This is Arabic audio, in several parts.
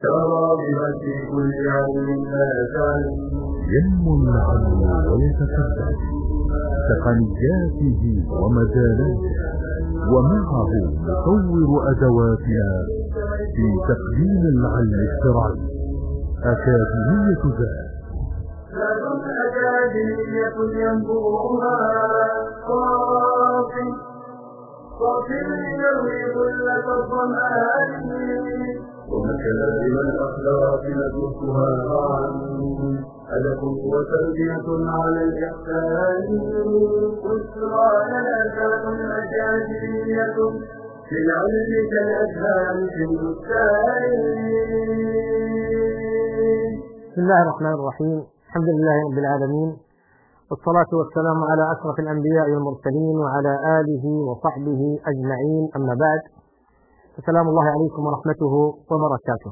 كراغبا في كل علم لا تعلم. ينمو العلم ويتقدم تقنياته ومجالاته، ومعه نطور أدواتنا في تقديم العلم الشرعي. أكاديمية ذات أكاديمية ينبوها صافي يروي ظلة الظمآن، ومكارم الأخلاق ندرسها معا، أدب وتربية على الإحسان. بشرى لنا ذات أكاديمية في العلم كالأزهار في البستان. بسم الله الرحمن الرحيم. الحمد لله رب العالمين، والصلاة والسلام على أشرف الأنبياء والمرسلين وعلى آله وصحبه أجمعين، أما بعد، السلام الله عليكم ورحمته وبركاته.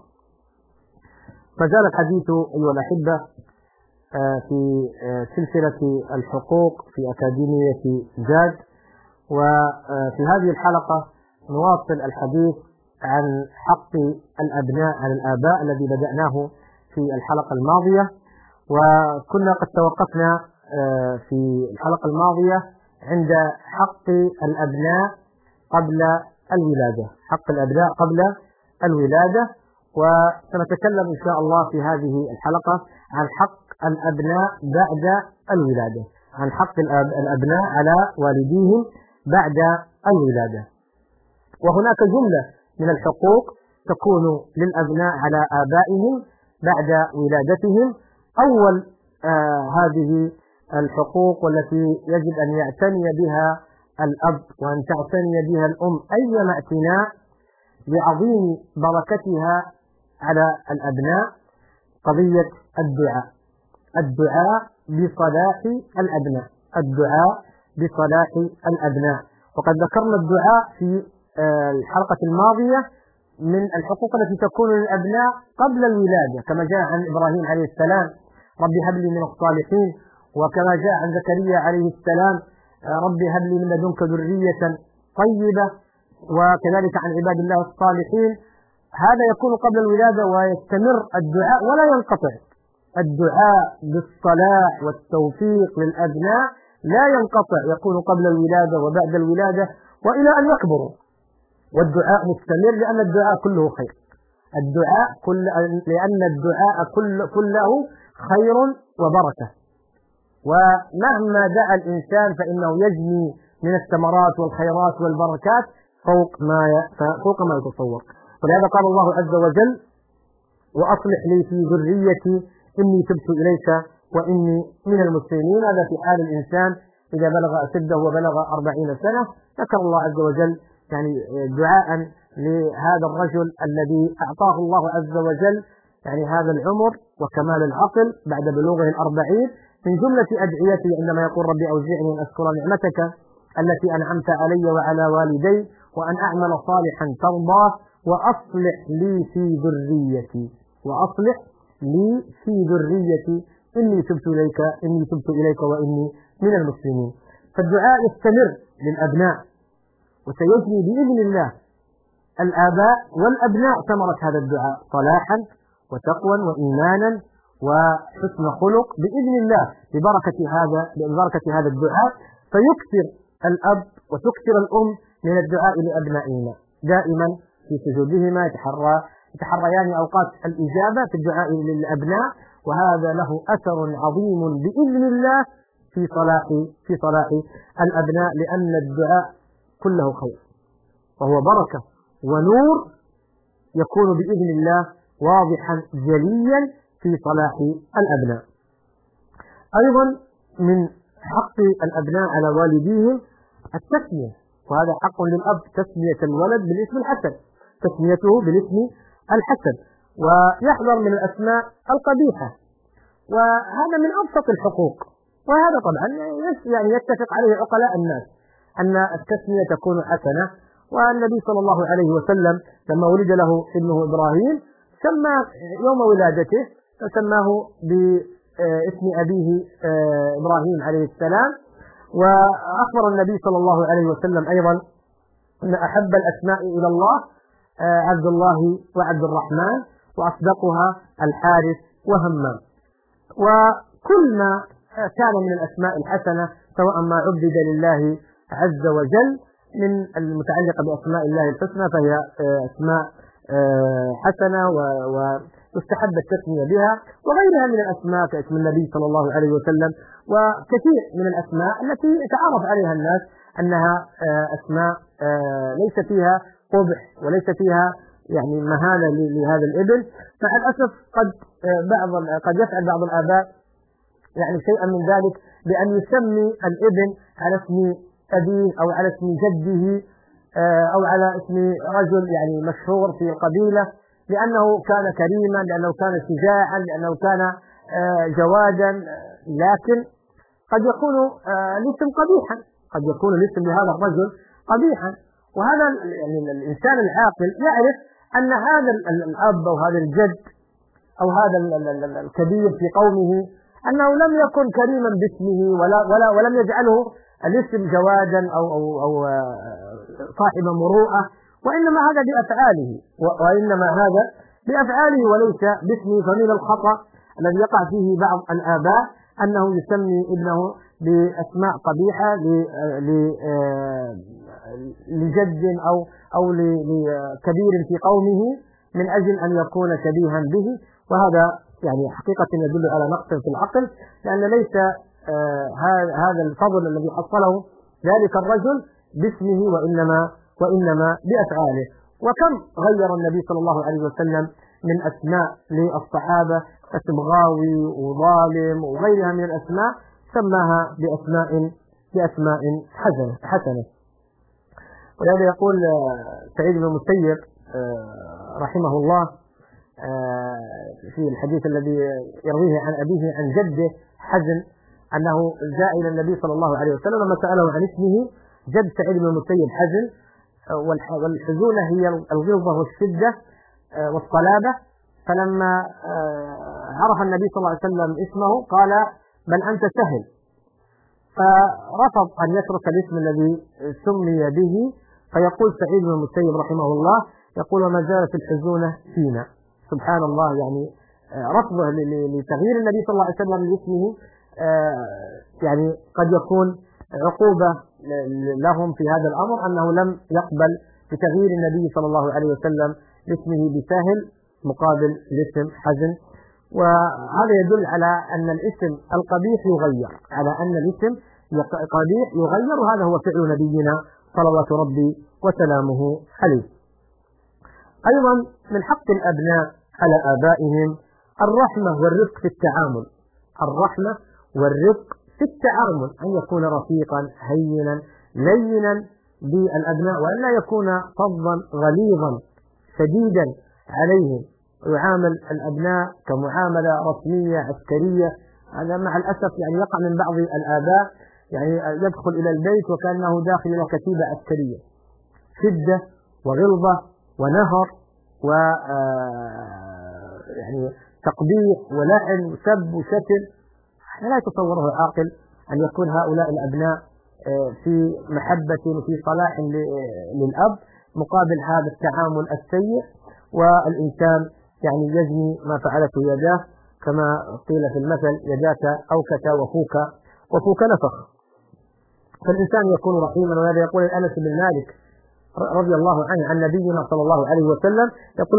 فجاء الحديث أيها الأحبة في سلسلة الحقوق في أكاديمية زاد، وفي هذه الحلقة نواصل الحديث عن حق الأبناء على الآباء الذي بدأناه في الحلقة الماضية، وكنا قد توقفنا في الحلقة الماضية عند حق الأبناء قبل الولادة، حق الأبناء قبل الولادة، وسنتكلم إن شاء الله في هذه الحلقة عن حق الأبناء بعد الولادة، عن حق الأبناء على والديهم بعد الولادة. وهناك جملة من الحقوق تكون للأبناء على آبائهم بعد ولادتهم. أول هذه الحقوق والتي يجب أن يعتني بها الأب وأن تعتني بها الأم أيما اعتناء بعظيم بركتها على الأبناء قضية الدعاء، الدعاء بصلاح الأبناء، الدعاء بصلاح الأبناء. وقد ذكرنا الدعاء في الحلقة الماضية من الحقوق التي تكون للأبناء قبل الولادة، كما جاء عن إبراهيم عليه السلام رب هب لي من الصالحين، وكما جاء عن زكريا عليه السلام رب هب لي من لدنك ذرية طيبة، وكذلك عن عباد الله الصالحين. هذا يكون قبل الولادة ويستمر الدعاء ولا ينقطع. الدعاء بالصلاح والتوفيق للأبناء لا ينقطع، يكون قبل الولادة وبعد الولادة وإلى أن يكبروا، والدعاء مستمر لأن الدعاء كله خير، الدعاء لأن الدعاء كله خير وبركة، ومهما دعا الإنسان فإنه يجني من الثمرات والخيرات والبركات فوق ما يتصور. ولهذا قال الله عز وجل وأصلح لي في ذريتي إني تبت إليك وإني من المسلمين. هذا في حال الإنسان إذا بلغ أشده وبلغ 40 سنة. ذكر الله عز وجل يعني دعاء لهذا الرجل الذي أعطاه الله عز وجل يعني هذا العمر وكمال العقل بعد بلوغه 40. من جملة أدعيته عندما يقول ربي أوزعني أن أشكر نعمتك التي أنعمت علي وعلى والدي وأن أعمل صالحا ترضاه وأصلح لي في ذريتي، وأصلح لي في ذريتي إني تبت إليك وإني من المسلمين. فالدعاء يستمر للأبناء، وسيجني بإذن الله الآباء والأبناء ثمرة هذا الدعاء صلاحا وتقوى وإيمانا وحسن خلق بإذن الله ببركة هذا الدعاء. فيكثر الأب وتكثر الأم من الدعاء لأبنائهما دائما في سجودهما، يتحريان أوقات الإجابة في الدعاء للأبناء، وهذا له أثر عظيم بإذن الله في صلاح الأبناء، لأن الدعاء كله خير وهو بركة ونور يكون بإذن الله واضحا جليا في صلاح الأبناء. أيضا من حق الأبناء على والديهم التسمية، وهذا حق للأب، تسمية الولد بالاسم الحسن، تسميته بالاسم الحسن، ويحذر من الأسماء القبيحة، وهذا من أبسط الحقوق. وهذا طبعا يعني يتفق عليه عقلاء الناس أن التسمية تكون حسنة. والنبي صلى الله عليه وسلم لما ولد له ابنه إبراهيم سمى يوم ولادته فسماه باسم أبيه إبراهيم عليه السلام. وأخبر النبي صلى الله عليه وسلم أيضا أن أحب الأسماء إلى الله عبد الله وعبد الرحمن، وأصدقها الحارث وهمام. وكل ما كان من الأسماء الحسنة سواء ما عبد لله عز وجل من المتعلقة بأسماء الله الحسنى فهي أسماء حسنة ويستحب التسمية بها، وغيرها من الأسماء كاسم النبي صلى الله عليه وسلم، وكثير من الأسماء التي يتعارف عليها الناس أنها أسماء ليس فيها قبح وليس فيها يعني مهانة لهذا الابن. مع الأسف قد يفعل بعض الآباء يعني شيئا من ذلك بأن يسمي الابن على اسم أبيه أو على اسم جده أو على اسم رجل يعني مشهور في القبيلة، لأنه كان كريما، لأنه كان شجاعا، لأنه كان جوادا، لكن قد يكون الاسم قبيحا، قد يكون الاسم لهذا الرجل قبيحا. وهذا يعني الإنسان العاقل يعرف أن هذا الأب أو هذا الجد أو هذا الكبير في قومه أنه لم يكن كريما باسمه ولم يجعله الاسم جوادا أو صاحب مروءة، وإنما هذا بأفعاله وليس باسمه. فمن الخطأ الذي يقع فيه بعض الآباء أنه يسمي ابنه بأسماء قبيحة لجد أو لكبير في قومه من أجل أن يكون شبيها به، وهذا يعني حقيقة يدل على نقص في العقل، لأن ليس هذا الفضل الذي حصله ذلك الرجل باسمه وإنما بأفعاله. وكم غير النبي صلى الله عليه وسلم من أسماء للصحابة، اسم غاوي وظالم وغيرها من الأسماء سماها بأسماء حسنة. ولهذا يقول سعيد بن المسيب رحمه الله في الحديث الذي يرويه عن أبيه عن جده حزن أنه جاء إلى النبي صلى الله عليه وسلم لما سأله عن اسمه جد سعيد بن المسيب حزن، والحزونة هي الغلظة والشدة والصلابة. فلما عرف النبي صلى الله عليه وسلم اسمه قال بل أنت سهل، فرفض أن يترك الاسم الذي سمي به. فيقول سعيد بن المسيب رحمه الله يقول وما زالت الحزونة فينا. سبحان الله، يعني رفضه لتغيير النبي صلى الله عليه وسلم لاسمه يعني قد يكون عقوبة لهم في هذا الأمر، أنه لم يقبل بتغيير النبي صلى الله عليه وسلم لاسمه بسهل مقابل الاسم حزن. وهذا يدل على أن الاسم القبيح يغير، وهذا هو فعل نبينا صلوات ربي وسلامه عليه. أيضا من حق الأبناء على آبائهم الرحمة والرفق في التعامل، أن يكون رفيقا هينا لينا بالأبناء، وأن لا يكون فظا غليظا شديدا عليهم ويعامل الأبناء كمعاملة رسمية عسكرية. هذا مع الأسف يعني يقع من بعض الآباء، يعني يدخل إلى البيت وكأنه داخل إلى كتيبة عسكرية، شدة وغلظة ونهر يعني تقبيح ولعن وسب وشتم. لا يتصوره عاقل أن يكون هؤلاء الأبناء في محبة وفي صلاح للأب مقابل هذا التعامل السيء. والإنسان يعني يجني ما فعلته يداه، كما قيل في المثل يداك أوكت وفوك نفخ. فالإنسان يكون رحيما. وهذا يقول أنس بن مالك رضي الله عنه عن نبينا صلى الله عليه وسلم يقول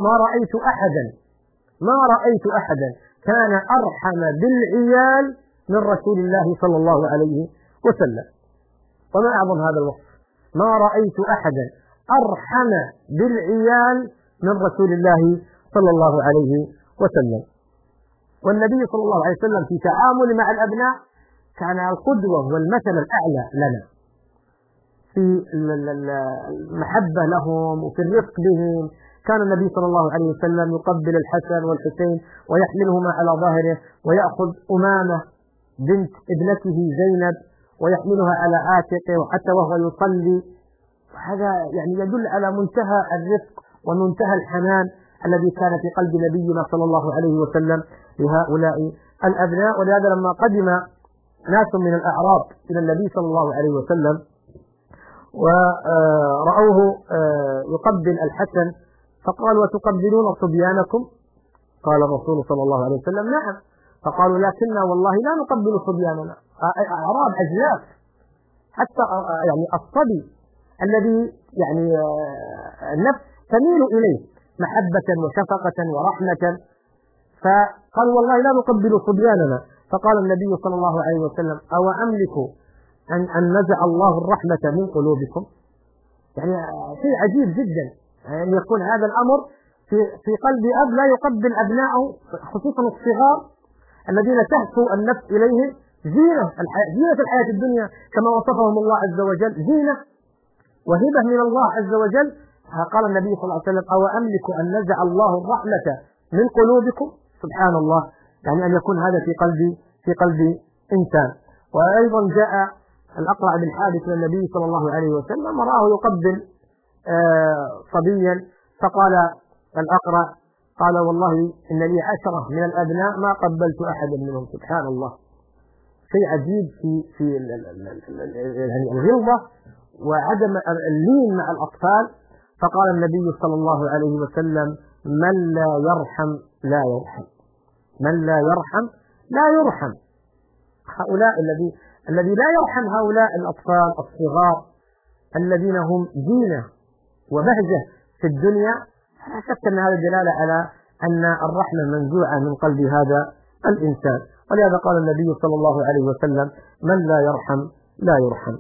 ما رأيت أحدا كان أرحم بالعيال من رسول الله صلى الله عليه وسلم. وما أعظم هذا الوصف، ما رأيت أحدا أرحم بالعيال من رسول الله صلى الله عليه وسلم. والنبي صلى الله عليه وسلم في تعامل مع الأبناء كان القدوة والمثل الأعلى لنا في المحبة لهم وفي الرفق بهم. كان النبي صلى الله عليه وسلم يقبل الحسن والحسين ويحملهما على ظهره، ويأخذ أمامة بنت ابنته زينب ويحملها على عاتقه وحتى وهو يصلي. هذا يعني يدل على منتهى الرفق ومنتهى الحنان الذي كان في قلب نبينا صلى الله عليه وسلم لهؤلاء الأبناء. ولهذا لما قدم ناس من الأعراب إلى النبي صلى الله عليه وسلم ورأوه يقبل الحسن فقالوا وتقبلون صبيانكم؟ قال الرسول صلى الله عليه وسلم نعم. فقالوا لكننا والله لا نقبل صبياننا، أعراب أجلاف، حتى يعني الصبي الذي يعني النفس تميل إليه محبة وشفقة ورحمة، فقالوا والله لا نقبل صبياننا. فقال النبي صلى الله عليه وسلم أو أملك أن نزع الله الرحمة من قلوبكم؟ يعني شيء عجيب جدا أن يكون هذا الأمر في قلب أب لا يقبل أبنائه، خصوصا الصغار الذين تهفو النفس إليهم زينة الحياة الدنيا كما وصفهم الله عز وجل، زينة وهبة من الله عز وجل. قال النبي صلى الله عليه وسلم أو أملك أن نزع الله الرحمة من قلوبكم؟ سبحان الله، يعني أن يكون هذا في قلب إنسان. وأيضا جاء الأقرع بن حابس إلى النبي صلى الله عليه وسلم ورآه يقبل صبيا، فقال الأقرع قال والله إن لي 10 من الأبناء ما قبلت أحدا منهم. سبحان الله، شيء عجيب في يعني الغلظة وعدم اللين مع الأطفال. فقال النبي صلى الله عليه وسلم من لا يرحم لا يرحم، من لا يرحم لا يرحم. هؤلاء الذي لا يرحم هؤلاء الأطفال الصغار الذين هم زينة وبهجة في الدنيا، لا شك أن هذا دلالة على أن الرحمة منزوعة من قلب هذا الإنسان. ولهذا قال النبي صلى الله عليه وسلم من لا يرحم لا يرحم.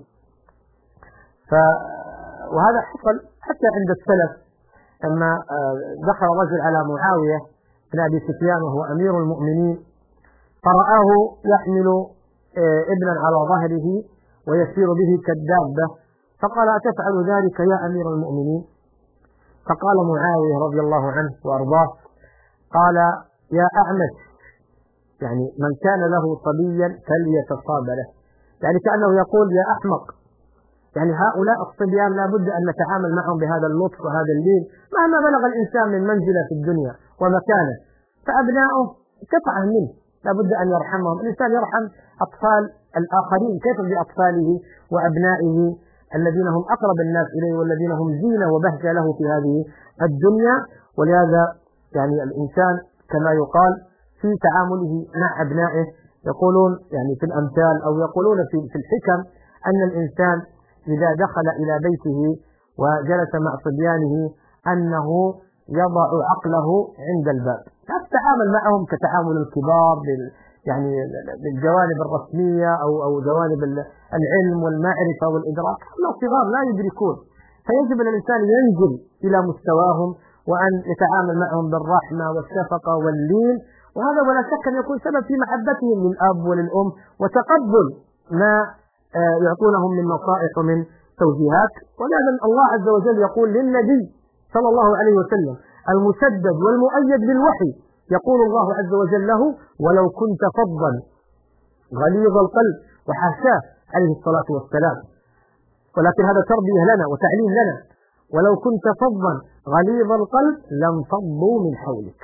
وهذا حصل حتى عند السلف لما دخل رجل على معاوية بن أبي سفيان وهو أمير المؤمنين، فرآه يحمل ابنا على ظهره ويسير به كالدابة، فقال أتفعل ذلك يا أمير المؤمنين؟ فقال معاوية رضي الله عنه وأرضاه قال يا أعمش، يعني من كان له صبيا فليتصاب له، يعني كأنه يقول يا أحمق، يعني هؤلاء الصبيان لا بد أن نتعامل معهم بهذا اللطف وهذا اللين مهما بلغ الإنسان من منزلة في الدنيا ومكانه، فأبناؤه قطعة منه لا بد أن يرحمهم. الإنسان يرحم أطفال الآخرين، كيف بأطفاله وأبنائه الذين هم أقرب الناس إليه والذين هم زينة وبهجة له في هذه الدنيا. ولهذا يعني الإنسان كما يقال في تعامله مع أبنائه يقولون يعني في الأمثال أو يقولون في الحكم أن الإنسان إذا دخل إلى بيته وجلس مع صبيانه أنه يضع عقله عند الباب، لا تتعامل معهم كتعامل الكبار يعني بالجوانب الرسمية أو جوانب العلم والمعرفة والإدراك، هم صغار لا يدركون، فيجب أن الإنسان ينزل إلى مستواهم وأن يتعامل معهم بالرحمة والشفقة واللين، وهذا ولا شك أن يكون سبب في محبتهم للأب وللأم وتقبل ما يعطونهم من نصائح ومن توجيهات. ولهذا الله عز وجل يقول للنبي صلى الله عليه وسلم المسدد والمؤيد بالوحي، يقول الله عز وجل له ولو كنت فظا غليظ القلب، وحاشاه عليه الصلاة والسلام، ولكن هذا تربية لنا وتعليم لنا، ولو كنت فظا غليظ القلب لانفضوا من حولك،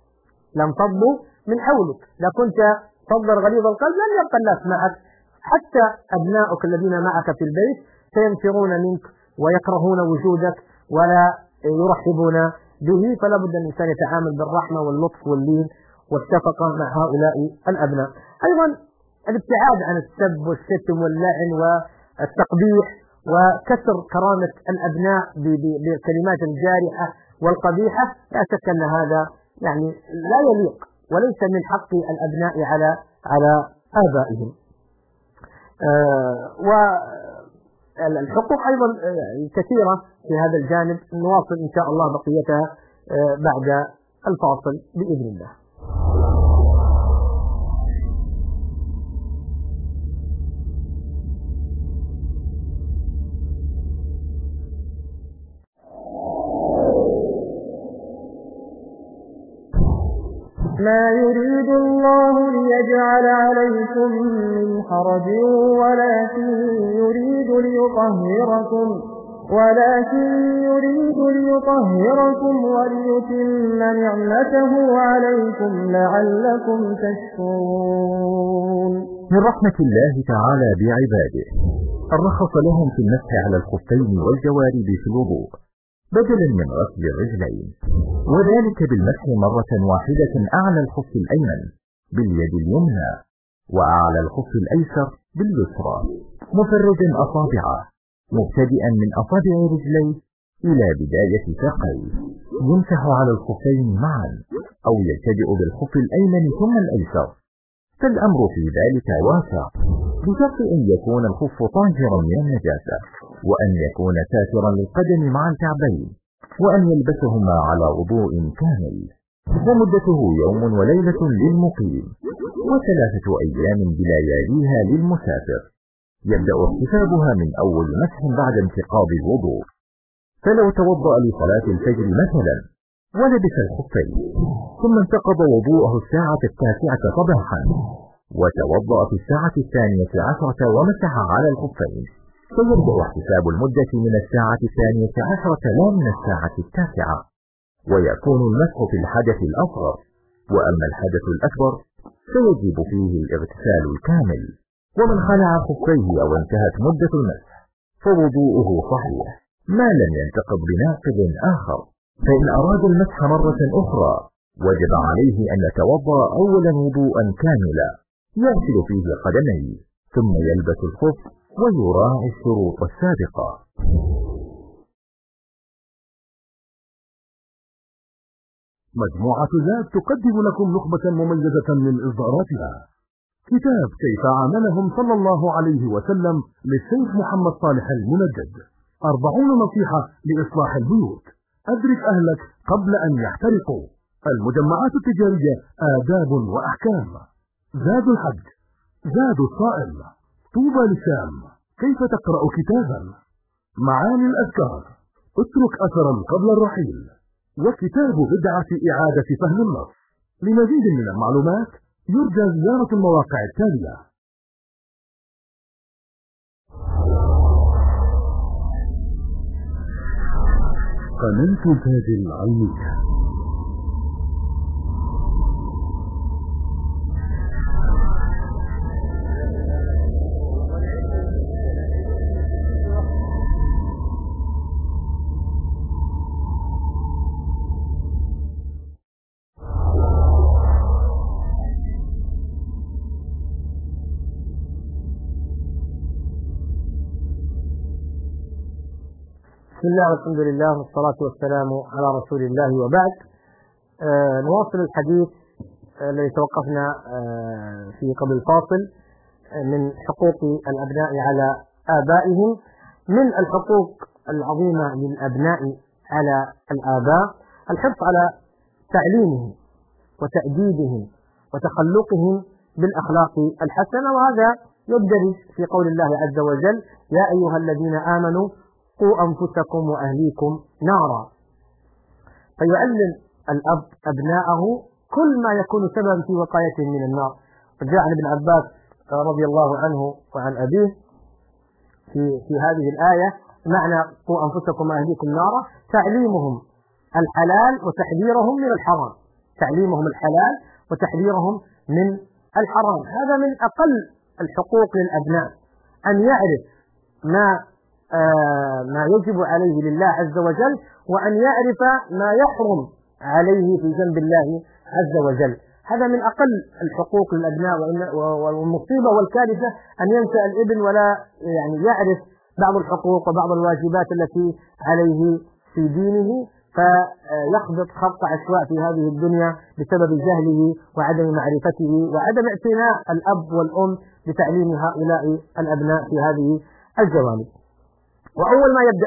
لانفضوا من حولك، لا كنت فظا غليظ القلب لن يبقى الناس معك، حتى أبناؤك الذين معك في البيت سينفرون منك ويكرهون وجودك ولا يرحبون به. فلا بد أن الإنسان يتعامل بالرحمة واللطف واللين والشفقة مع هؤلاء الأبناء. أيضا الابتعاد عن السب والشتم واللعن والتقبيح وكسر كرامة الأبناء بالكلمات الجارحة والقبيحة، لا شك أن هذا يعني لا يليق وليس من حق الأبناء على آبائهم. والحقوق أيضا كثيرة في هذا الجانب، نواصل إن شاء الله بقيتها بعد الفاصل بإذن الله. ما يريد الله ليجعل عليكم من حرج ولكن يريد ليطهركم وليتم نعمته عليكم لعلكم تشكرون. من رحمة الله تعالى بعباده الرخص لهم في المسح على الخفين والجوارب في الوضوء، بدلا من غسل الرجلين، وذلك بالمسح مرة واحدة أعلى الخف الأيمن باليد اليمنى وأعلى الخف الأيسر باليسرى، مفرجا أصابعه مبتدئا من أصابع رجليه إلى بداية ساقيه، يمسح على الخفين معا أو يبتدئ بالخف الأيمن ثم الأيسر، فالأمر في ذلك واسع، بشرط أن يكون الخف طاهرا من النجاسة، وأن يكون ساترا للقدم مع الكعبين، وأن يلبسهما على وضوء كامل، ومدته يوم وليلة للمقيم، و3 أيام بلياليها للمسافر، يبدأ احتسابها من أول مسح بعد انتقاض الوضوء. فلو توضأ لصلاة الفجر مثلا ولبس الخفين ثم انتقض وضوءه الساعة 9 صباحا، وتوضأ في الساعة 12 ومسح على الخفين، فيبدأ احتساب المدة من الساعة 12 لا من الساعة 9، ويكون المسح في الحدث الأصغر، وأما الحدث الأكبر فيجب فيه الاغتسال الكامل. ومن خلع خفيه أو انتهت مدة المسح فوضوءه صحيح ما لم ينتقض بناقض آخر، فإن أراد المسح مرة أخرى وجب عليه أن يتوضأ أولا وضوءا كاملا يغسل فيه قدميه ثم يلبس الخف ويراعي الشروط السابقة. مجموعة زاد تقدم لكم نخبة مميزة من إصداراتها. كتاب كيف عاملهم صلى الله عليه وسلم للشيخ محمد صالح المنجد، 40 نصيحة لإصلاح البيوت، أدرك أهلك قبل أن يحترقوا، المجمعات التجارية آداب وأحكام، زاد الحج، زاد الصائم، طوبى للشام، كيف تقرأ كتابا، معاني الأذكار، اترك أثرا قبل الرحيل، وكتاب بدعة إعادة فهم النص. لمزيد من المعلومات يرجى زيارة المواقع التالية: قناة تاج العلمية. بسم الله والحمد لله والصلاة والسلام على رسول الله، وبعد. نواصل الحديث الذي توقفنا في قبل الفاصل من حقوق الأبناء على آبائهم. من الحقوق العظيمة للأبناء على الآباء الحرص على تعليمهم وتأديبهم وتخلقهم بالأخلاق الحسنة، وهذا يدرج في قول الله عز وجل: يا أيها الذين آمنوا قوا أنفسكم وأهليكم نارا. فيعلم الأب أبناءه كل ما يكون سببا في وقايتهم من النار. وجاء عن ابن عباس رضي الله عنه وعن أبيه في هذه الآية معنى قوا أنفسكم وأهليكم نارا تعليمهم الحلال وتحذيرهم من الحرام، تعليمهم الحلال وتحذيرهم من الحرام. هذا من أقل الحقوق للأبناء، أن يعرف ما يجب عليه لله عز وجل، وأن يعرف ما يحرم عليه في جنب الله عز وجل. هذا من أقل الحقوق للأبناء. والمصيبة والكارثة أن ينسى الابن ولا يعرف بعض الحقوق وبعض الواجبات التي عليه في دينه، فيخبط خط عشواء في هذه الدنيا بسبب جهله وعدم معرفته وعدم اعتناء الأب والأم بتعليم هؤلاء الأبناء في هذه الجوانب. وأول ما يبدأ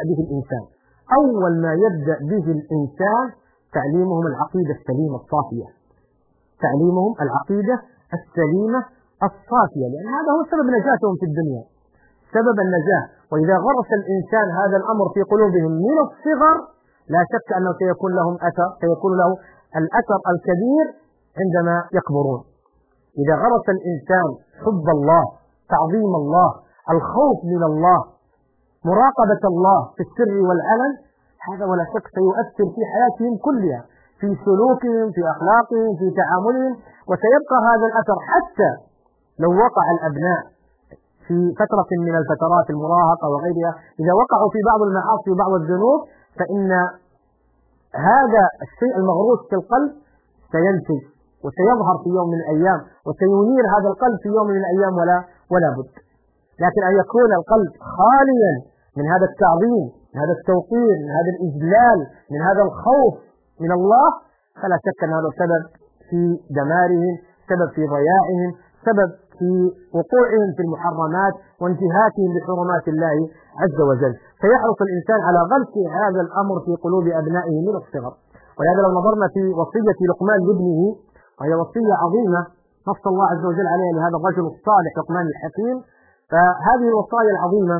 به الإنسان تعليمهم العقيدة السليمة الصافية، تعليمهم العقيدة السليمة الصافية، لأن هذا هو سبب نجاتهم في الدنيا، سبب النجاة. وإذا غرس الإنسان هذا الأمر في قلوبهم من الصغر لا شك أنه سيكون له الأثر الكبير عندما يكبرون. إذا غرس الإنسان حب الله، تعظيم الله، الخوف من الله، مراقبة الله في السر والعلن، هذا ولا شك سيؤثر في حياتهم كلها، في سلوكهم، في أخلاقهم، في تعاملهم، وسيبقى هذا الأثر حتى لو وقع الأبناء في فترة من الفترات المراهقة وغيرها، إذا وقعوا في بعض المعاصي وبعض الذنوب، فإن هذا الشيء المغروس في القلب سينتج وسيظهر في يوم من الأيام وسينير هذا القلب في يوم من الأيام ولا بد. لكن أن يكون القلب خاليا من هذا التعظيم، من هذا التوقير، من هذا الإجلال، من هذا الخوف من الله، فلا شك أن هذا سبب في دمارهم، سبب في ضياعهم، سبب في وقوعهم في المحرمات وانتهاكهم بحرمات الله عز وجل. فيحرص الإنسان على غلس هذا الأمر في قلوب أبنائه من الصغر. ولهذا لو نظرنا في وصية لقمان لابنه، وهي وصية عظيمة نص الله عز وجل عليها لهذا الرجل الصالح لقمان الحكيم، فهذه الوصايا العظيمة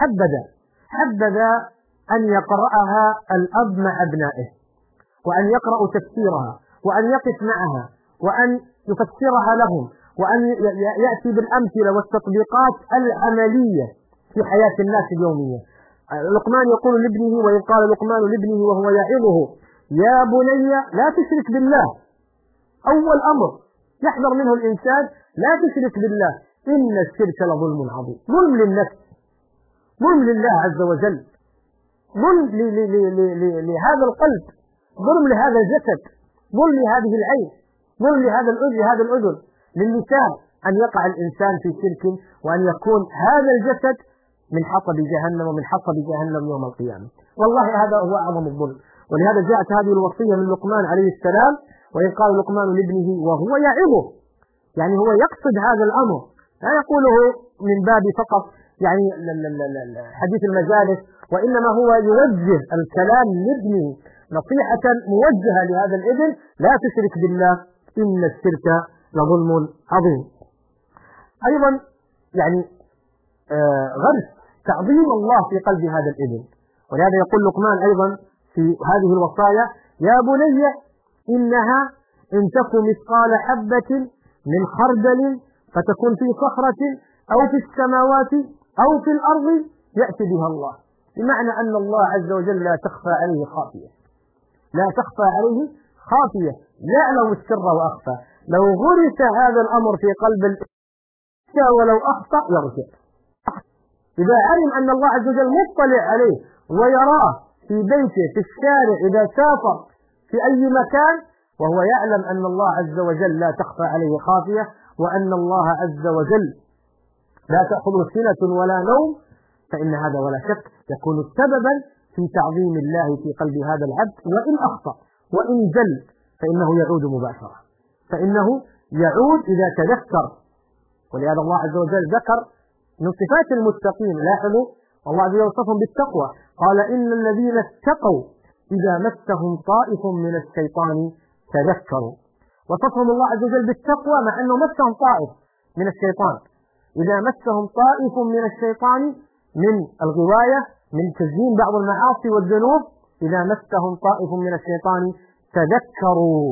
حبذ أن يقرأها الأب مع أبنائه، وأن يقرأوا تفسيرها، وأن يقف معها، وأن يفسرها لهم، وأن يأتي بالأمثلة والتطبيقات العملية في حياة الناس اليومية. لقمان يقول لابنه، وإذ قال لقمان لابنه وهو يعظه يا بني لا تشرك بالله. أول أمر يحذر منه الإنسان لا تشرك بالله، إن الشرك لظلم عظيم. ظلم للنفس، ظلم لله عز وجل، ظلم لهذا القلب، ظلم لهذا الجسد، ظلم لهذه العين، ظلم لهذا الأذن، للسان، أن يقع الإنسان في شرك وأن يكون هذا الجسد من حطب جهنم ومن حطب جهنم يوم القيامة. والله هذا هو أعظم الظلم. ولهذا جاءت هذه الوصية من لقمان عليه السلام، وإن قال لقمان لابنه وهو يعظه، يعني هو يقصد هذا الأمر، لا يقوله من باب فقط يعني حديث المجالس، وإنما هو يوجه الكلام لابنه نصيحة موجهة لهذا الابن: لا تشرك بالله إن الشرك لظلم عظيم. أيضا يعني غرس تعظيم الله في قلب هذا الابن. ولهذا يقول لقمان أيضا في هذه الوصايا: يا بني إنها إن تك مثقال حبة من خردل فتكون في صخرة أو في السماوات أو في الأرض يأتي بها الله. بمعنى أن الله عز وجل لا تخفى عليه خافية، لا تخفى عليه خافية، يعلم السر وأخفى. لو غرس هذا الأمر في قلب الإنسان ولو أخطأ يرجع. إذا علم أن الله عز وجل مطلع عليه ويراه في بيته، في الشارع، إذا سافر في أي مكان، وهو يعلم أن الله عز وجل لا تخفى عليه خافية، وأن الله عز وجل لا تأخذه سنة ولا نوم، فإن هذا ولا شك يكون سببا في تعظيم الله في قلب هذا العبد. وإن أخطأ وإن زل فإنه يعود مباشرة، فإنه يعود إذا تذكر. ولهذا الله عز وجل ذكر من صفات المتقين، لاحظوا الله عز وجل وصفهم بالتقوى، قال إن الذين اتقوا إذا مسهم طائف من الشيطان تذكروا. وصفهم الله عز وجل بالتقوى مع أنه مسهم طائف من الشيطان. إذا مسهم طائف من الشيطان من الغواية، من تزيين بعض المعاصي والذنوب، إذا مسهم طائف من الشيطان تذكروا.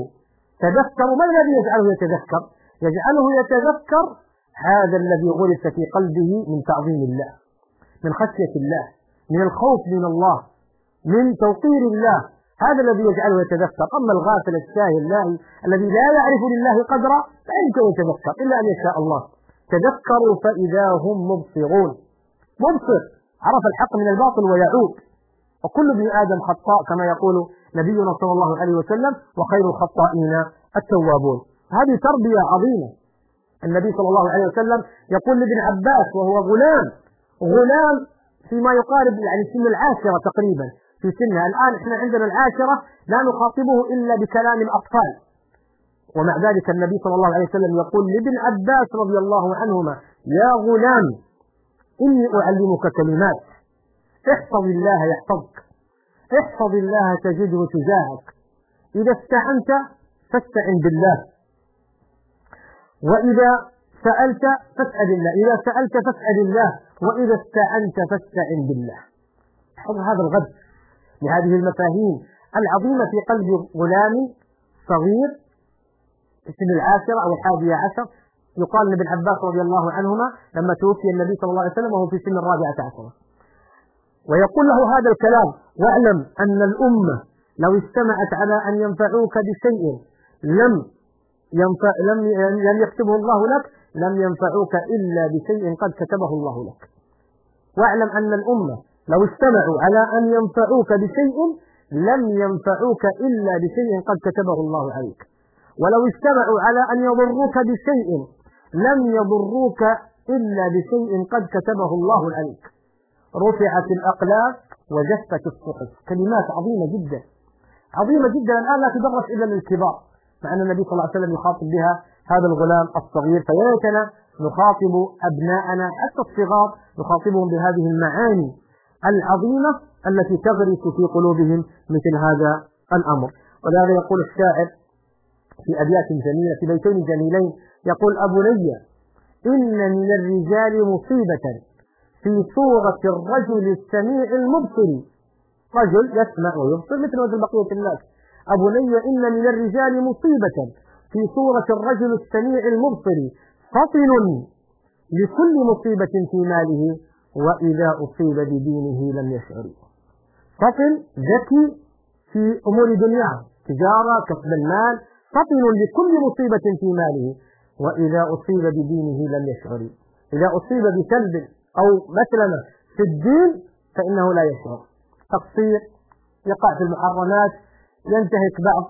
ما الذي يجعله يتذكر؟ يجعله يتذكر هذا الذي غرس في قلبه من تعظيم الله، من خشية الله، من الخوف من الله، من توقير الله. هذا الذي يجعله يتذكر. أما الغافل الساهل الذي لا يعرف لله قدرا لا يمكن أن يتذكر إلا أن يشاء الله. تذكروا فإذا هم مبصرون. مبصر، عرف الحق من الباطل ويعود. وكل ابن آدم خطاء كما يقول نبينا صلى الله عليه وسلم: وخير الخطائين التوابون. هذه تربية عظيمة. النبي صلى الله عليه وسلم يقول لابن عباس وهو غلام فيما يقارب يعني سن العاشرة تقريبا في سنها. الآن احنا عندنا العاشرة لا نخاطبه إلا بكلام الأطفال، ومع ذلك النبي صلى الله عليه وسلم يقول لابن عباس رضي الله عنهما: يا غلام إني أعلمك كلمات، احفظ الله يحفظك، احفظ الله تجده تجاهك، إذا استعنت فاستعن بالله، وإذا سألت فاسأل الله، إذا سألت فاسأل الله، وإذا استعنت فاستعن بالله. احفظ هذا الغد لهذه المفاهيم العظيمة في قلب غلام صغير في سن العاشرة أو 11. يقال لابن عباس رضي الله عنهما لما توفي النبي صلى الله عليه وسلم وهو في سن 14، ويقول له هذا الكلام: واعلم أن الأمة لو اجتمعت على أن ينفعوك بشيء لم يكتبه الله لك لم ينفعوك إلا بشيء قد كتبه الله لك. واعلم أن الأمة لو اجتمعوا على أن ينفعوك بشيء لم ينفعوك إلا بشيء قد كتبه الله عليك، ولو اجتمعوا على أن يضروك بشيء لم يضروك إلا بشيء قد كتبه الله عليك. رفعت الأقلام وجفت الصحف. كلمات عظيمة جدا عظيمة جدا، الآن لا تدرس إلا للكبار، مع أن النبي صلى الله عليه وسلم يخاطب بها هذا الغلام الصغير. فياتنا نخاطب أبناءنا حتى الصغار نخاطبهم بهذه المعاني العظيمة التي تغرس في قلوبهم مثل هذا الأمر. ولهذا يقول الشاعر في أبيات جميلة في بيتين جميلين، يقول: أبني إن من الرجال مصيبة في صورة الرجل السميع المبصر. رجل يسمع ويبصر مثل بقية الناس. أبني إن من الرجال مصيبة في صورة الرجل السميع المبصر، فطن لكل مصيبة في ماله وإذا أصيب بدينه لم يشعر. فطن ذكي في أمور دنياه، تجارة، كسب المال، فطن لكل مصيبة في ماله وإذا أصيب بدينه لم يشعر. إذا أصيب بسلب أو مسلمة في الدين فإنه لا يشعر. تقصير، يقع في المحرمات، ينتهك بعض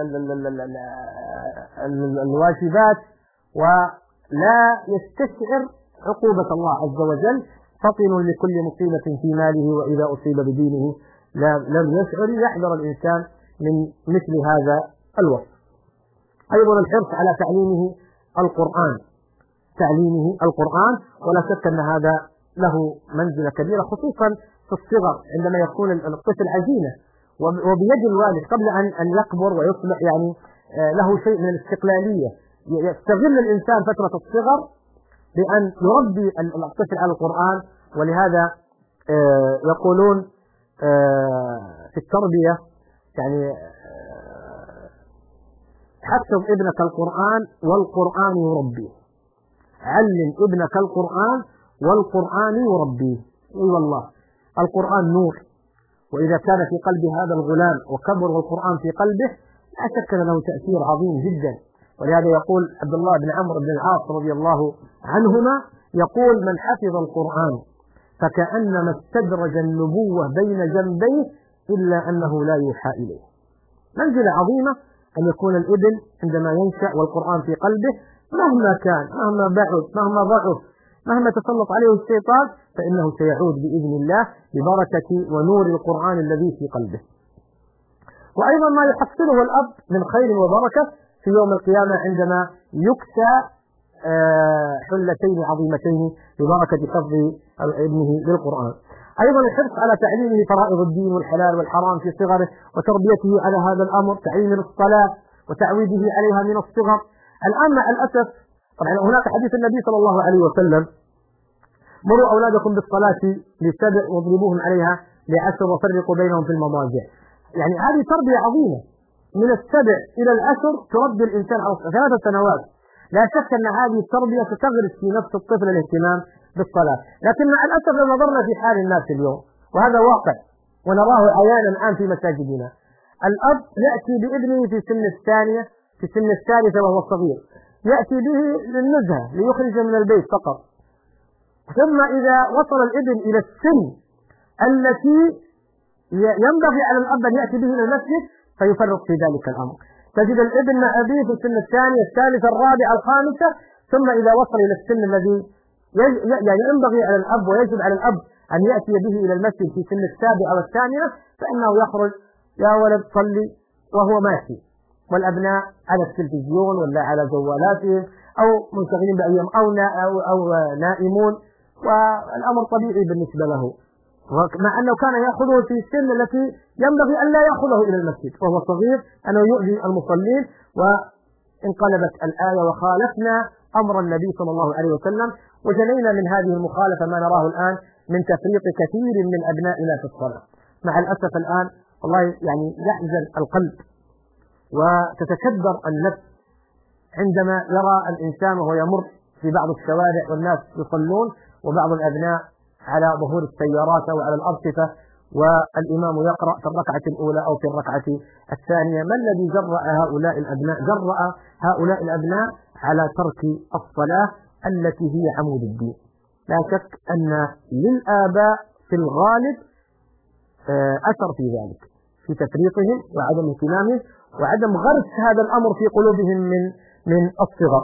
الواجبات ولا يستشعر عقوبة الله عز وجل. فطن لكل مصيبة في ماله وإذا أصيب بدينه لم يشعر. يحذر الإنسان من مثل هذا الوصف. أيضا الحرص على تعليمه القرآن، ولا شك أن هذا له منزلة كبيرة خصوصا في الصغر عندما يكون الطفل عزيمة وبيد الوالد قبل أن يكبر ويصبح يعني له شيء من الاستقلالية. يستغل الإنسان فترة الصغر بأن يربي الطفل على القرآن. ولهذا يقولون في التربية يعني حفظ ابنك القرآن والقرآن يربيه. علم ابنك القرآن والقرآن يربيه. اي والله القرآن نور، وإذا كان في قلب هذا الغلام وكبر القرآن في قلبه لا شك له تأثير عظيم جدا. ولهذا يقول عبد الله بن عمرو بن العاص رضي الله عنهما، يقول: من حفظ القرآن فكأنما استدرج النبوة بين جنبيه إلا أنه لا يوحى إليه. منزلة عظيمة أن يكون الابن عندما ينشأ والقرآن في قلبه، مهما كان، مهما بعد، مهما ضعف، مهما تسلط عليه الشيطان، فإنه سيعود بإذن الله ببركة ونور القرآن الذي في قلبه. وأيضا ما يحصله الأب من خير وبركة في يوم القيامة عندما يكسى حلتين عظيمتين ببركة حفظ ابنه للقرآن. أيضا الحرص على تعليمه فرائض الدين والحلال والحرام في صغره وتربيته على هذا الأمر، تعليم الصلاة وتعويده عليها من الصغر. الآن مع الأسف طبعا هناك حديث النبي صلى الله عليه وسلم: مروا أولادكم بالصلاة ل7 واضربوهم عليها ل10 وفرقوا بينهم في المضاجع. يعني هذه تربية عظيمة، من 7 إلى 10 تربي الإنسان على 3 سنوات. لا شك أن هذه التربية ستغرس في نفس الطفل الاهتمام بالصلاة. لكن مع الأسف لو نظرنا في حال الناس اليوم، وهذا واقع ونراه عيانا الآن في مساجدنا، الأب يأتي بابنه في سن الثانية، في سن الثالثة وهو صغير، يأتي به للنزهة ليخرج من البيت فقط، ثم إذا وصل الابن إلى السن التي ينبغي على الأب أن يأتي به إلى المسجد فيفرق في ذلك الأمر. تجد الابن مع أبيه في السن الثانية، الثالثة، الرابعة، الخامسة، ثم إذا وصل إلى السن الذي يعني ينبغي على الأب ويجب على الأب أن يأتي به إلى المسجد في سن السابعة والثامنة، فإنه يخرج: يا ولد صلي، وهو ماشي، والأبناء على التلفزيون ولا على جوالاتهم أو منشغلين بأيام أو نائمون، والأمر طبيعي بالنسبة له، مع أنه كان يأخذه في السن التي ينبغي أن لا يأخذه إلى المسجد وهو صغير، أنه يؤذي المصلين. وانقلبت الآية وخالفنا أمر النبي صلى الله عليه وسلم، وجنينا من هذه المخالفة ما نراه الآن من تفريط كثير من أبنائنا في الصلاة. مع الأسف الآن والله يعني يحزن القلب وتتكدر النفس عندما يرى الإنسان وهو يمر في بعض الشوارع والناس يصلون وبعض الأبناء على ظهور السيارات أو على الأرصفة والإمام يقرأ في الركعة الأولى أو في الركعة الثانية. ما الذي جرأ هؤلاء الأبناء على ترك الصلاة التي هي عمود الدين؟ لا شك أن للآباء في الغالب أثر في ذلك، في تفريطهم وعدم اهتمامهم وعدم غرس هذا الأمر في قلوبهم من الصغر.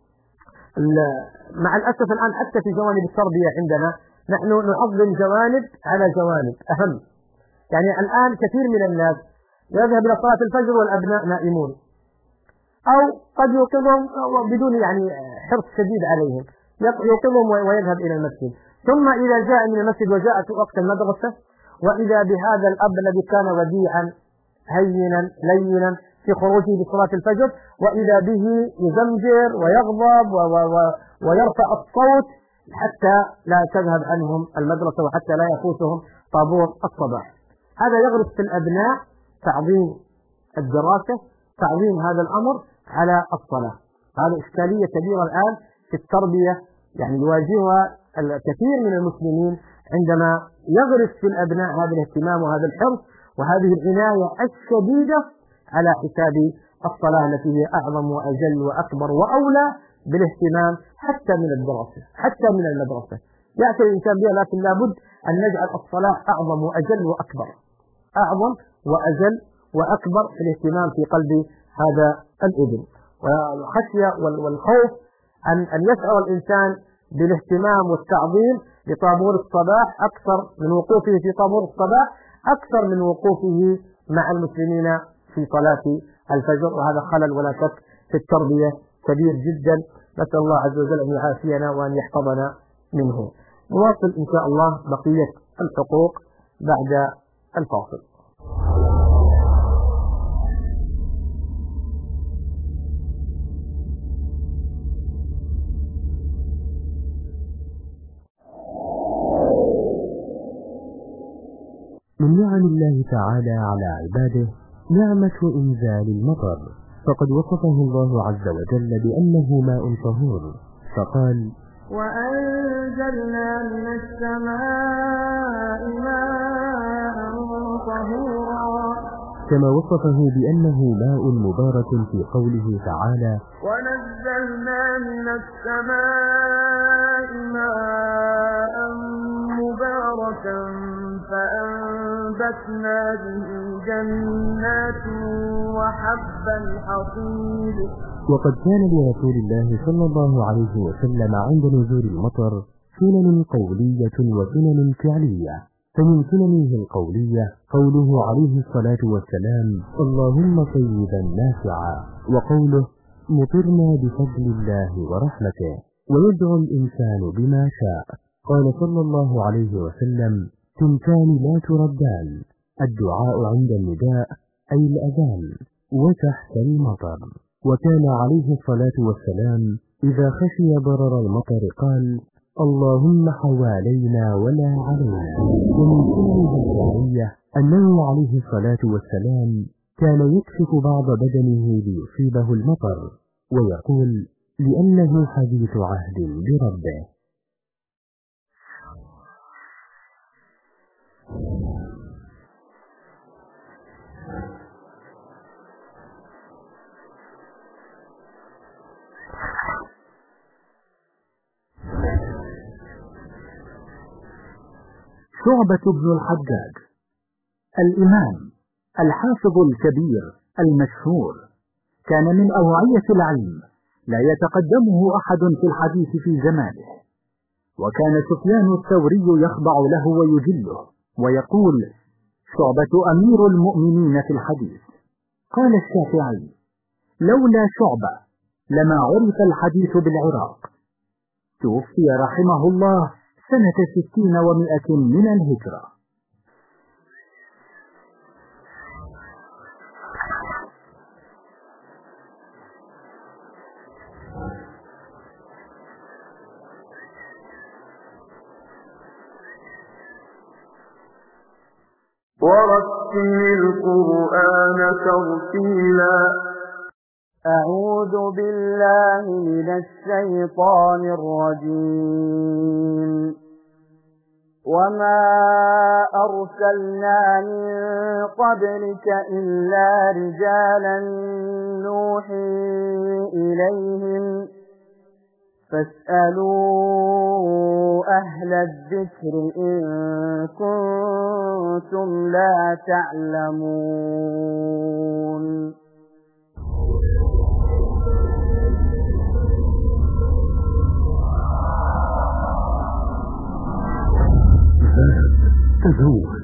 مع الأسف الآن حتى في جوانب التربية عندنا نحن نعظم جوانب على جوانب أهم. يعني الآن كثير من الناس يذهب إلى صلاة الفجر والأبناء نائمون، أو قد يوقظهم بدون يعني حرص شديد عليهم، يوقظهم ويذهب إلى المسجد، ثم إذا جاء من المسجد وجاءت وقت المدرسة وإذا بهذا الأب الذي كان وديعا هينا لينا في خروجه لصلاة الفجر وإذا به يزمجر ويغضب ويرفع الصوت حتى لا تذهب عنهم المدرسة وحتى لا يفوتهم طابور الصباح. هذا يغرس في الأبناء تعظيم الدراسة، تعظيم هذا الأمر على الصلاة. هذه إشكالية كبيرة الآن في التربية، يعني يواجهها الكثير من المسلمين عندما يغرس في الأبناء هذا الاهتمام وهذا الحرص وهذه العناية الشديدة على حساب الصلاة التي هي أعظم وأجل وأكبر وأولى بالاهتمام حتى من الدراسة حتى من المدرسة. يأتي الإنسان بها، لكن لابد أن نجعل الصلاة أعظم وأجل وأكبر، أعظم وأجل وأكبر في الاهتمام في قلب هذا الابن. والخشية والخوف أن يشعر الإنسان بالاهتمام والتعظيم لطابور الصباح أكثر من وقوفه في طابور الصباح، أكثر من وقوفه مع المسلمين في صلاة الفجر، وهذا خلل ولا شك في التربية كبير جدا. نسأل الله عز وجل أن يعافينا وأن يحفظنا منه. نواصل إن شاء الله بقية الحقوق بعد الفاصل. من نعم الله تعالى على عباده نعمة إنزال المطر، فقد وصفه الله عز وجل بأنه ماء طهور، فقال: وأنزلنا من السماء ماء طهورا، كما وصفه بأنه ماء مبارك في قوله تعالى: ونزلنا من السماء ماء مباركا فأنبتنا به جنات وحب الحصيد. وقد كان لرسول الله صلى الله عليه وسلم عند نزول المطر سنن قولية وسنن فعلية، فمن سننه القولية قوله عليه الصلاة والسلام: اللهم طيبا نافعا، وقوله: مطرنا بفضل الله ورحمته، ويدعو الإنسان بما شاء. قال صلى الله عليه وسلم: تنتان لا تردان، الدعاء عند النداء أي الأذان، وتحت المطر. وكان عليه الصلاة والسلام إذا خشي ضرر المطر قال: اللهم حوالينا ولا علينا. ومن سننه الفعلية أنه عليه الصلاة والسلام كان يكشف بعض بدنه ليصيبه المطر، ويقول: لأنه حديث عهد بربه. شعبة بن الحجاج الإمام الحافظ الكبير المشهور، كان من أوعية العلم لا يتقدمه أحد في الحديث في زمانه، وكان سفيان الثوري يخضع له ويجله ويقول: شعبة أمير المؤمنين في الحديث. قال الشافعي: لولا شعبة لما عرف الحديث بالعراق. توفي رحمه الله سنة 60 و100 من الهجرة. ورتل القرآن ترتيلا. أعوذ بالله من الشيطان الرجيم. وما أرسلنا من قبلك إلا رجالا نوحي إليهم فاسألوا أهل الذكر إن كنتم لا تعلمون. تزود.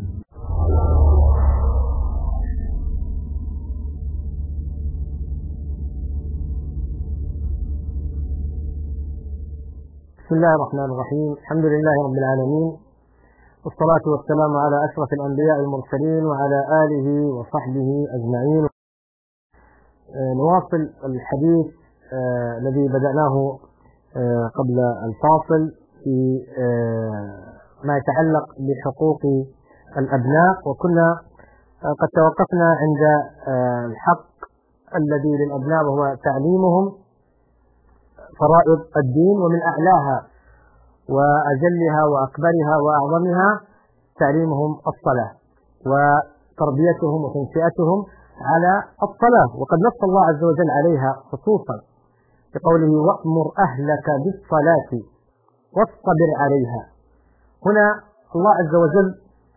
بسم الله الرحمن الرحيم. الحمد لله رب العالمين، والصلاة والسلام على أشرف الأنبياء المرسلين وعلى آله وصحبه أجمعين. نواصل الحديث الذي بدأناه قبل الفاصل في ما يتعلق بحقوق الأبناء، وكنا قد توقفنا عند الحق الذي للأبناء وهو تعليمهم فرائض الدين، ومن أعلاها وأجلها وأكبرها وأعظمها تعليمهم الصلاة وتربيتهم وتنشئتهم على الصلاة. وقد نص الله عز وجل عليها خصوصا بقوله وأمر أهلك بالصلاة واصطبر عليها. هنا الله عز وجل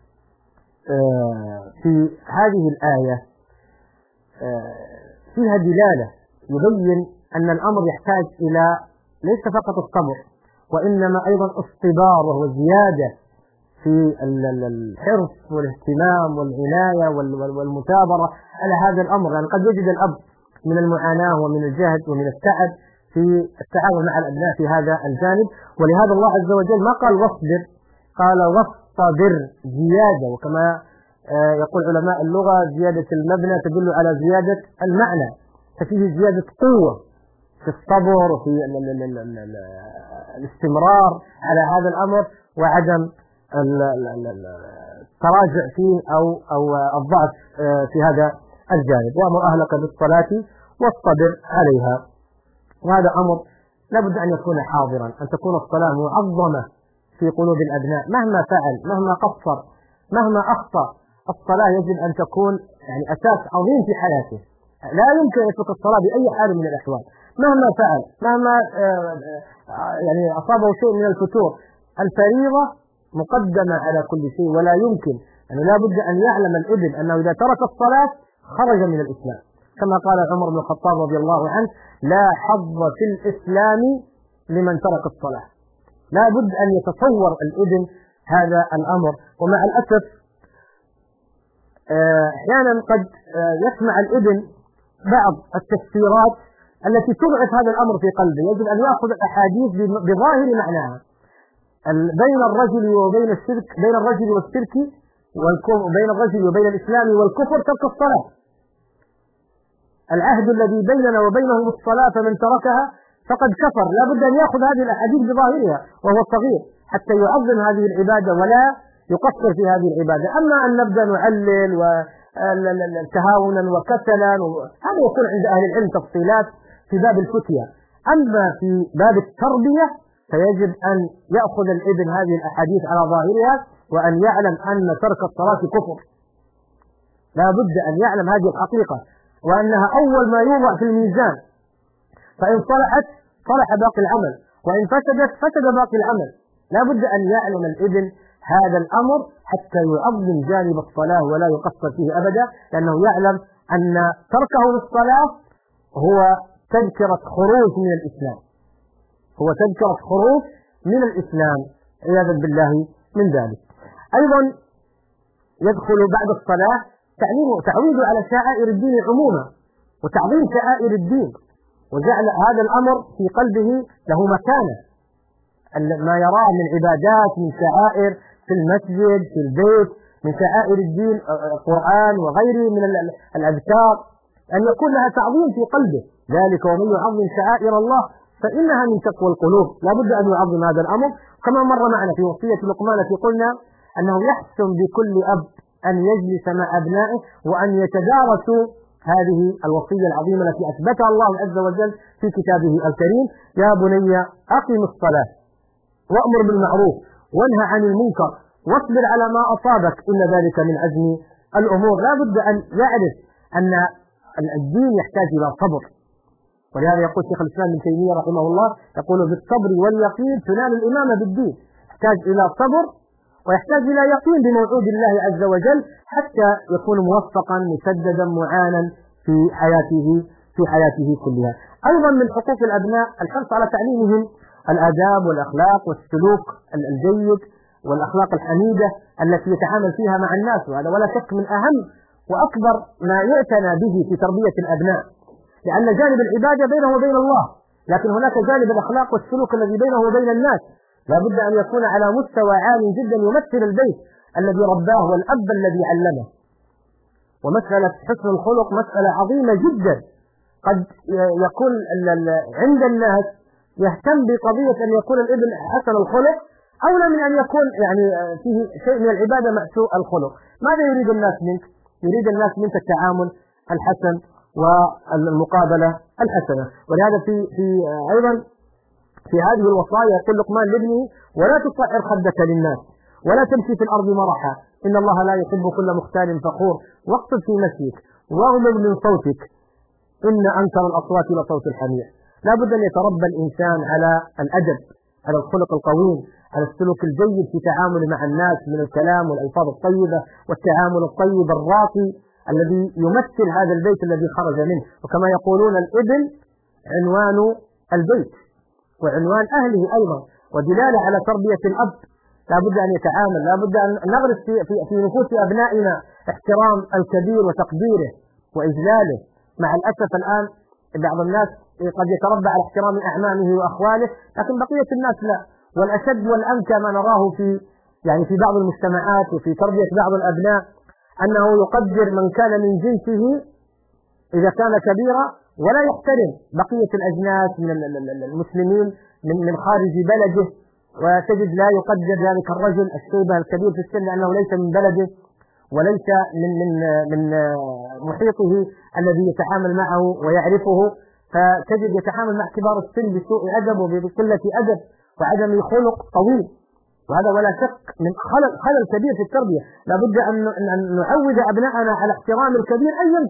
في هذه الآية فيها دلالة يبين أن الأمر يحتاج إلى ليس فقط الصبر، وإنما أيضا اصطبار، وهو زيادة في الحرص والاهتمام والعناية والمثابرة على هذا الأمر. يعني قد يجد الأب من المعاناة ومن الجهد ومن التعب في التعاون مع الأبناء في هذا الجانب، ولهذا الله عز وجل ما قال واصبر، قال واصطبر زيادة. وكما يقول علماء اللغة زيادة المبنى تدل على زيادة المعنى، ففيه زيادة قوة في الصبر وفي الاستمرار على هذا الأمر، وعدم التراجع فيه أو الضعف في هذا الجانب. وأمر أهلك بالصلاة واصطبر عليها. وهذا أمر لا بد أن يكون حاضرا، أن تكون الصلاة معظمة في قلوب الأبناء مهما فعل، مهما قصر، مهما أخطأ. الصلاة يجب أن تكون يعني أساس عظيم في حياته، لا يمكن أن يترك الصلاة بأي حال من الأحوال مهما فعل، مهما يعني أصابه شيء من الفتور. الفريضة مقدمة على كل شيء، ولا يمكن يعني لا بد أن يعلم الابن أنه إذا ترك الصلاة خرج من الإسلام، كما قال عمر بن الخطاب رضي الله عنه لا حظ في الإسلام لمن ترك الصلاة. لا بد أن يتصور الابن هذا الأمر. ومع الأسف أحيانا قد يسمع الابن بعض التفسيرات التي تضعف هذا الأمر في قلبه. يجب أن يأخذ الأحاديث بظاهر معناها. بين الرجل وبين الشرك، بين الرجل والشرك وبين الرجل وبين الإسلام والكفر ترك الصلاة. العهد الذي بيننا وبينهم الصلاة، فمن تركها فقد كفر. لا بد أن يأخذ هذه الأحاديث بظاهرها وهو صغير حتى يعظم هذه العبادة ولا يقصر في هذه العبادة. أما أن نبدأ نعلل تهاونا وكسلا، هذا يكون عند أهل العلم تفصيلات في باب الفتية. أما في باب التربية فيجب أن يأخذ الابن هذه الأحاديث على ظاهرها، وأن يعلم أن ترك الصلاة كفر. لا بد أن يعلم هذه الحقيقة، وأنها أول ما يوضع في الميزان، فإن صلحت صلح باقي العمل، وإن فسدت فسد باقي العمل. لا بد أن يعلم الابن هذا الأمر حتى يعظم جانب الصلاة ولا يقصر فيه أبدا، لأنه يعلم أن تركه للصلاة هو تذكرة خروج من الإسلام، هو تذكرة خروج من الإسلام عياذا بالله من ذلك. أيضا يدخل بعد الصلاة تعويده على شعائر الدين عموما، وتعظيم شعائر الدين، وجعل هذا الأمر في قلبه له مكانة. ما يراه من عبادات، من شعائر في المسجد، في البيت، من شعائر الدين، القرآن وغيره من الأذكار، أن يكون لها تعظيم في قلبه. ذلك ومن يعظم شعائر الله فإنها من تقوى القلوب. لا بد أن يعظم هذا الأمر. كما مر معنا في وصية لقمان التي قلنا أنه يحسن بكل أب أن يجلس مع أبنائه وأن يتدارسوا هذه الوصية العظيمة التي أثبتها الله عز وجل في كتابه الكريم: يا بني أقم الصلاة وأمر بالمعروف وانهى عن المنكر واصبر على ما أصابك إن ذلك من عزم الأمور. لا بد أن يعرف أن الدين يحتاج إلى صبر، ولهذا يقول شيخ الإسلام ابن تيمية رحمه الله يقول بالصبر واليقين تنال الإمامة بالدين. يحتاج إلى صبر ويحتاج إلى يقين بموعود الله عز وجل حتى يكون موفقا مسددا معانا في حياته كلها. أيضا من حقوق الأبناء الحرص على تعليمهم الآداب والأخلاق والسلوك الجيد والأخلاق الحميدة التي يتعامل فيها مع الناس، وهذا ولا شك من أهم وأكبر ما يعتنى به في تربية الأبناء، لأن جانب العبادة بينه وبين الله، لكن هناك جانب الأخلاق والسلوك الذي بينه وبين الناس لا بد أن يكون على مستوى عالي جدا يمثل البيت الذي رباه والأب الذي علمه. ومسألة حسن الخلق مسألة عظيمة جدا، قد يكون عند الناس يهتم بقضية أن يكون الابن حسن الخلق أولى من أن يكون يعني فيه شيء من العبادة مع سوء الخلق. ماذا يريد الناس منك؟ يريد الناس منك التعامل الحسن والمقابلة الحسنة. ولهذا في أيضا في هذه الوصايا يقول لقمان لابنه: ولا تصعر خدك للناس ولا تمشي في الأرض مرحا إن الله لا يحب كل مختال فخور واقصد في مشيك واغضب من صوتك إن أنكر الأصوات لصوت الحمير. لا بد أن يتربى الإنسان على الأدب، على الخلق القويم، على السلوك الجيد في تعامله مع الناس من الكلام والألفاظ الطيبة والتعامل الطيب الراقي الذي يمثل هذا البيت الذي خرج منه. وكما يقولون الابن عنوان البيت وعنوان أهله أيضا، ودلالة على تربية الأب. لا بد أن يتعامل، لا بد أن نغرس في نفوس أبنائنا احترام الكبير وتقديره وإجلاله. مع الأسف الآن بعض الناس قد يتربى على احترام أعمامه وأخواله، لكن بقية الناس لا. والأشد والأنكى ما نراه في بعض المجتمعات وفي تربية بعض الأبناء أنه يقدر من كان من جنسه إذا كان كبيرا ولا يحترم بقية الأجناس من المسلمين من خارج بلده، وتجد لا يقدر ذلك الرجل الشيبة الكبير في السن لأنه ليس من بلده وليس من محيطه الذي يتعامل معه ويعرفه، فتجد يتعامل مع كبار السن بسوء أدب وبقلة أدب وعدم خلق طويل. وهذا ولا شك من خلل كبير في التربية. لا بد أن نعود أبناءنا على احترام الكبير أيا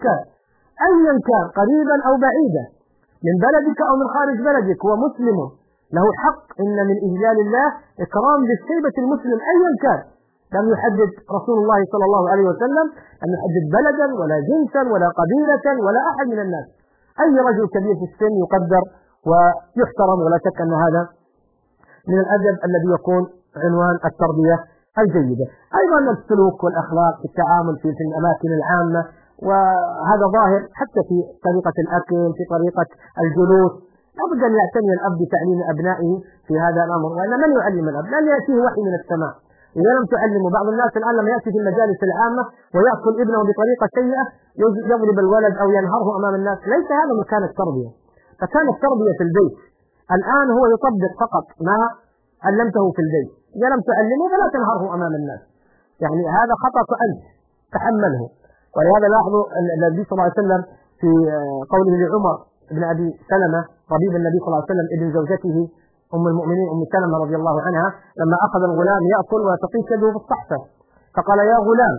كان قريبا أو بعيدا من بلدك أو من خارج بلدك، هو مسلم له حق. إن من إجلال الله إكرام بالشيبة المسلم أيا كان. لم يحدد رسول الله صلى الله عليه وسلم أن يحدد بلدا ولا جنسا ولا قبيلة ولا أحد من الناس. أي رجل كبير في السن يقدر ويحترم، ولا شك أن هذا من الأدب الذي يكون عنوان التربية الجيدة. أيضا السلوك والأخلاق في التعامل في الأماكن العامة، وهذا ظاهر حتى في طريقة الأكل، في طريقة الجلوس. لا بد أن يعتني الأب بتعليم أبنائه في هذا الأمر، وإن من يعلم الأب لن يأتيه وحي من السماء إذا لم تعلمه. بعض الناس الآن لما يأتي في المجالس العامة ويأكل ابنه بطريقة سيئة يضرب الولد أو ينهره أمام الناس. ليس هذا مكان التربية، مكان التربية في البيت. الآن هو يطبق فقط ما علمته في البيت، إذا لم تعلمه فلا تنهره أمام الناس، يعني هذا خطأ أنت تحمله. ولهذا لاحظوا النبي صلى الله عليه وسلم في قوله لعمر بن أبي سلمة ربيب النبي صلى الله عليه وسلم ابن زوجته أم المؤمنين أم سلمة رضي الله عنها، لما أخذ الغلام يأكل وتطيش يده في الصحفة فقال: يا غلام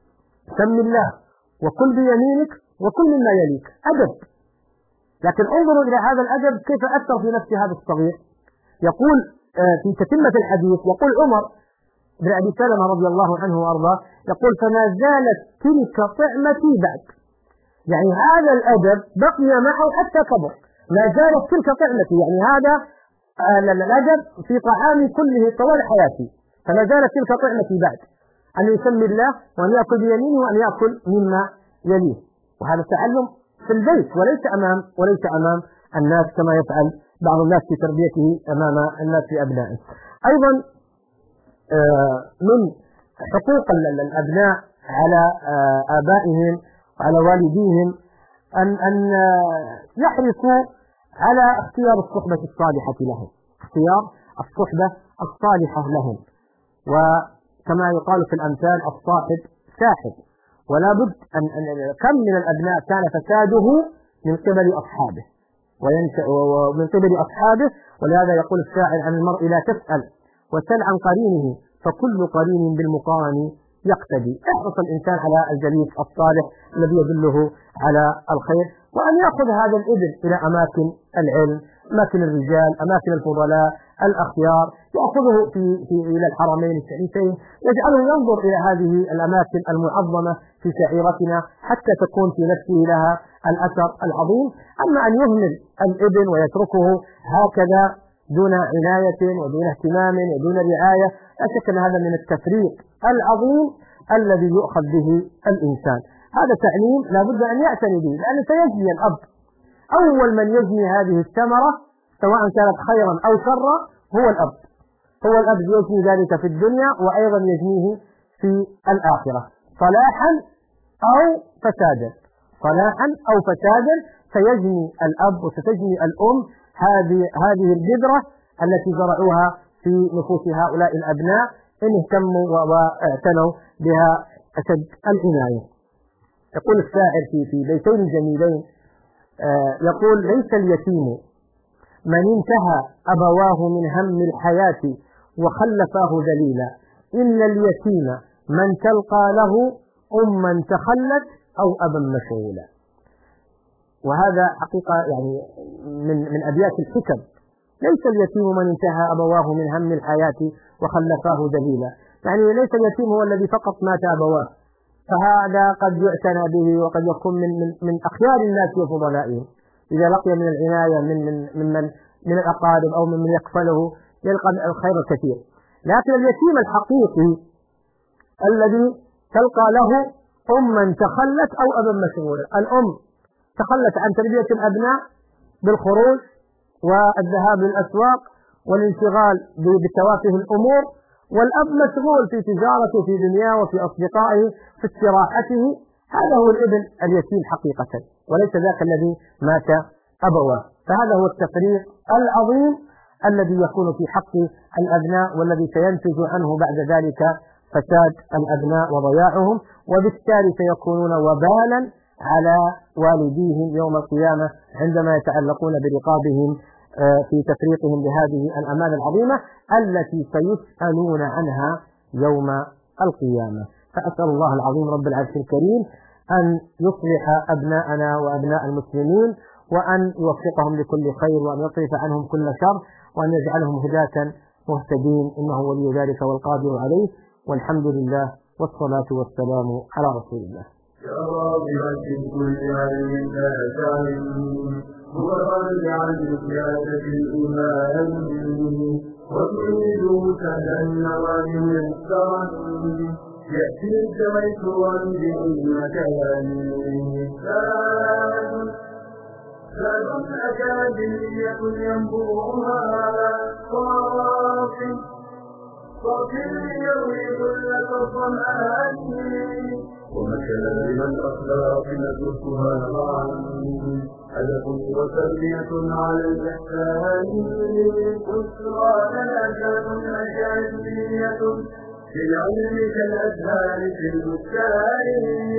سم الله وكل بيمينك وكل مما يليك. أدب. لكن انظروا إلى هذا الأدب كيف أثر في نفس هذا الصغير. يقول في تتمة الحديث يقول عمر بن أبي سلمة رضي الله عنه وأرضاه يقول: فما زالت تلك طعمتي بعد. يعني هذا الأدب بقي معه حتى كبر، ما زالت تلك طعمتي، يعني هذا الأدب في طعامي كله طوال حياتي، فما زالت تلك طعمتي بعد، أن يسمي الله وأن يأكل بيمينه وأن يأكل مما يليه. وهذا التعلم في البيت وليس أمام الناس كما يفعل بعض الناس في تربيته أمام الناس في أبنائه. أيضا من حقوق الأبناء على آبائهم وعلى والديهم أن يحرصوا على اختيار الصحبة الصالحة لهم، اختيار الصحبة الصالحة لهم. وكما يقال في الأمثال: الصاحب ساحب. ولا بد أن كم من الأبناء كان فساده من قبل أصحابه ومن قبل أصحابه. ولهذا يقول الشاعر: عن المرء لا تسأل وسل عن قرينه فكل قرين بالمقارن يقتدي. احرص الإنسان على الجليس الصالح الذي يدله على الخير، وأن يأخذ هذا الابن إلى أماكن العلم، أماكن الرجال، أماكن الفضلاء الأخيار، يأخذه إلى الحرمين الشريفين، يجعله ينظر إلى هذه الأماكن المعظمة في شعيرتنا حتى تكون في نفسه لها الأثر العظيم. أما أن يهمل الابن ويتركه هكذا دون عناية ودون اهتمام ودون رعاية، لا شك أن هذا من التفريط العظيم الذي يؤخذ به الإنسان. هذا تعليم لا بد أن يعتني به، لأنه سيجني الأب. أول من يجني هذه الثمرة سواء كانت خيرا أو شرا هو الأب. هو الأب يجني ذلك في الدنيا وأيضا يجنيه في الآخرة، صلاحا أو فسادا. صلاحا أو فسادا سيجني الأب وستجني الأم هذه البذرة التي زرعوها في نفوس هؤلاء الأبناء إن اهتموا واعتنوا بها أشد العناية. يقول الشاعر في بيتين جميلين، يقول: ليس اليتيم من انتهى أبواه من هم الحياة وخلفاه ذليلا، إن اليتيم من تلقى له أما تخلت أو أبا مشغولا. وهذا حقيقة يعني من أبيات الحكم. ليس اليتيم من انتهى أبواه من هم الحياة وخلفاه ذليلا، يعني ليس اليتيم هو الذي فقط مات أبواه، فهذا قد يعتنى به وقد يكون من أخيار الناس وفضلائهم، إذا لقي من العناية من الأقارب أو من يكفله يلقى الخير الكثير. لكن اليتيم الحقيقي الذي تلقى له أما تخلت أو أبا مشغولا، الأم تخلت عن تربية الأبناء بالخروج والذهاب للأسواق والانشغال بتوافه الأمور، والأب مشغول في تجارته في دنياه وفي أصدقائه في استراحته. هذا هو الابن اليتيم حقيقة، وليس ذاك الذي مات أبواه. فهذا هو التفريق العظيم الذي يكون في حق الأبناء، والذي سينتج عنه بعد ذلك فساد الأبناء وضياعهم، وبالتالي سيكونون وبالا على والديهم يوم القيامة عندما يتعلقون برقابهم في تفريقهم بهذه الأمانة العظيمة التي سيسألون عنها يوم القيامة. فأسأل الله العظيم رب العرش الكريم أن يصلح أبناءنا وأبناء المسلمين، وأن يوفقهم لكل خير، وأن يصرف عنهم كل شر، وأن يجعلهم هداة مهتدين، إنه ولي ذلك والقادر عليه. والحمد لله والصلاة والسلام على رسول الله. يا راغبا في كل علم لا تعلم، هو الرد عن زيادة الإيمان، وتريده سهلا النوال ميسرا، يأتي التميسرا بأي مكان. زاد أكاديمية ينبوعها صافي يروي ذلة الظمآن، ومكارم الأخلاق ندرسها معا، هدف وتربية على الإحسان. أسرى لنا أكاديمية في العلم كالأزهار في البستان.